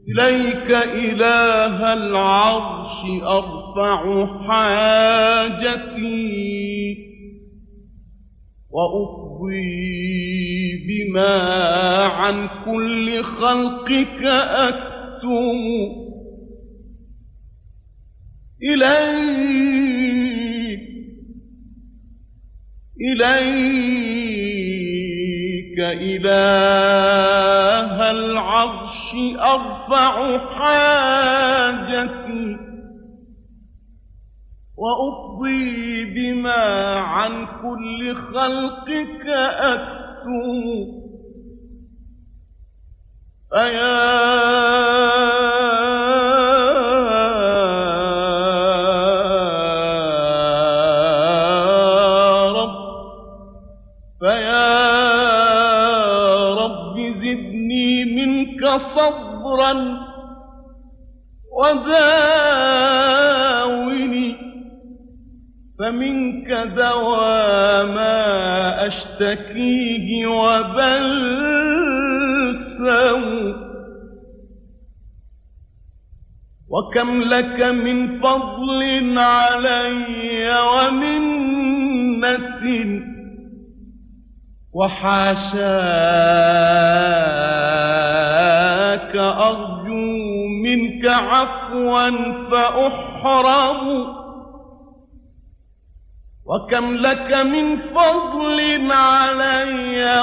إليك إله العرش أرفع حاجتي وأفضي بما عن كل خلقك أكتم إليك إله العرش أرفع حاجتي وأفضي بما عن كل خلقك أكتم فيا رب زدني منك صبرا وداوني فمنك دواما أشتكيه وبلسم وكم لك من فضل علي ومنة وحاشاك أرجو منك عفوا فأحرم وكم لك من فضل علي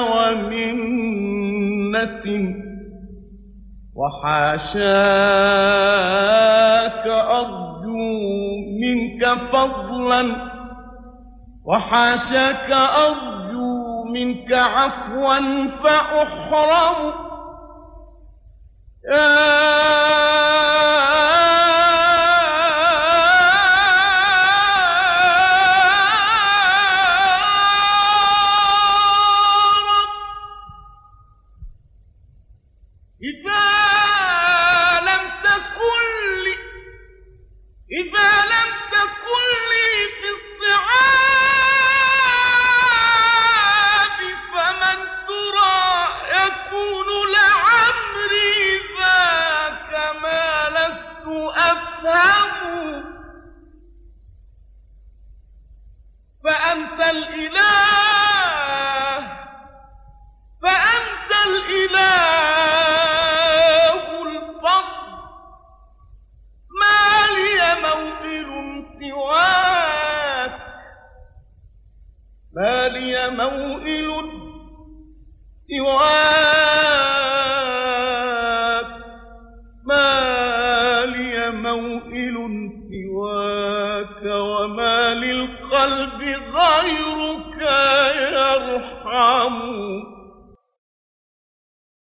ومنة وحاشاك أرجو منك فضلا وحاشاك أرجو منك عفوا فأحرم إذا لم تكن لي في الصعاب فمن ترى يكون لعمري ذاك ما لست أفهم فأنت الإله الفضل ما لي موئل سواك ما لي موئل سواك ما لي موئل سواك وما للقلب غيرك